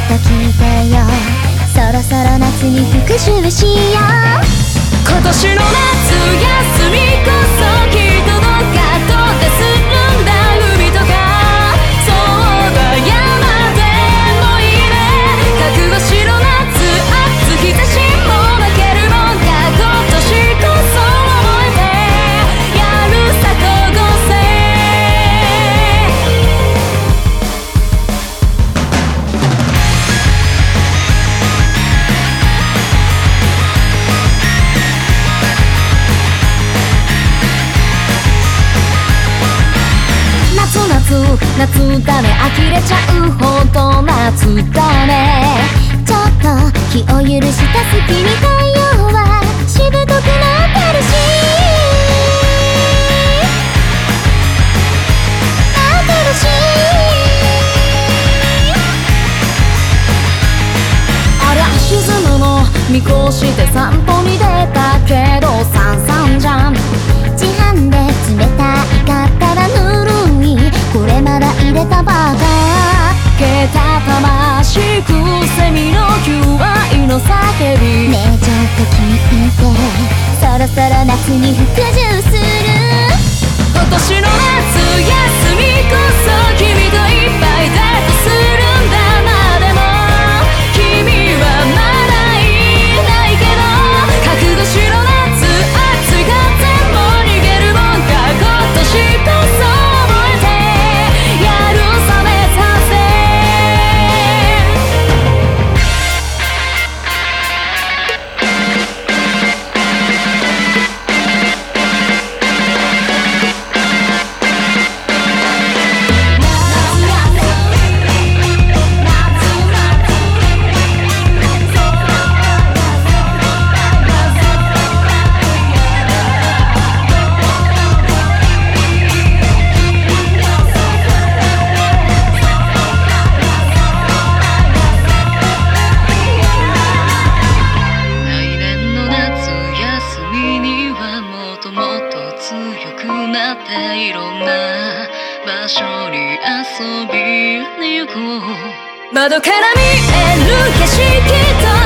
と聞いてよ、そろそろ夏に復習しよう。 今年の夏休みこそきっとどっか遠出するんだ。海とかそうだ山でもいいね。覚悟しろ夏暑日差しも負けるもんか。今年こそ覚えてやるさ高校生。夏だね、呆れちゃうほど夏だね。ちょっと気を許した隙に太陽はしぶとくなってるし、なってるし。ありゃ沈むの見越して散歩に出たけどさんじゃん。自販で冷たいかったらぬるい、これまだ入れたばか。けたたましくセミの求愛の叫び。ねえちょっと聞いて、そろそろ夏に服従する。今年の夏休みこそ君といっぱいデートするんだ。まあでも君はまだいないけど、覚悟しろ夏暑い風も逃げるもんか。今年こそいろんな場所に遊びに行こう。窓から見える景色と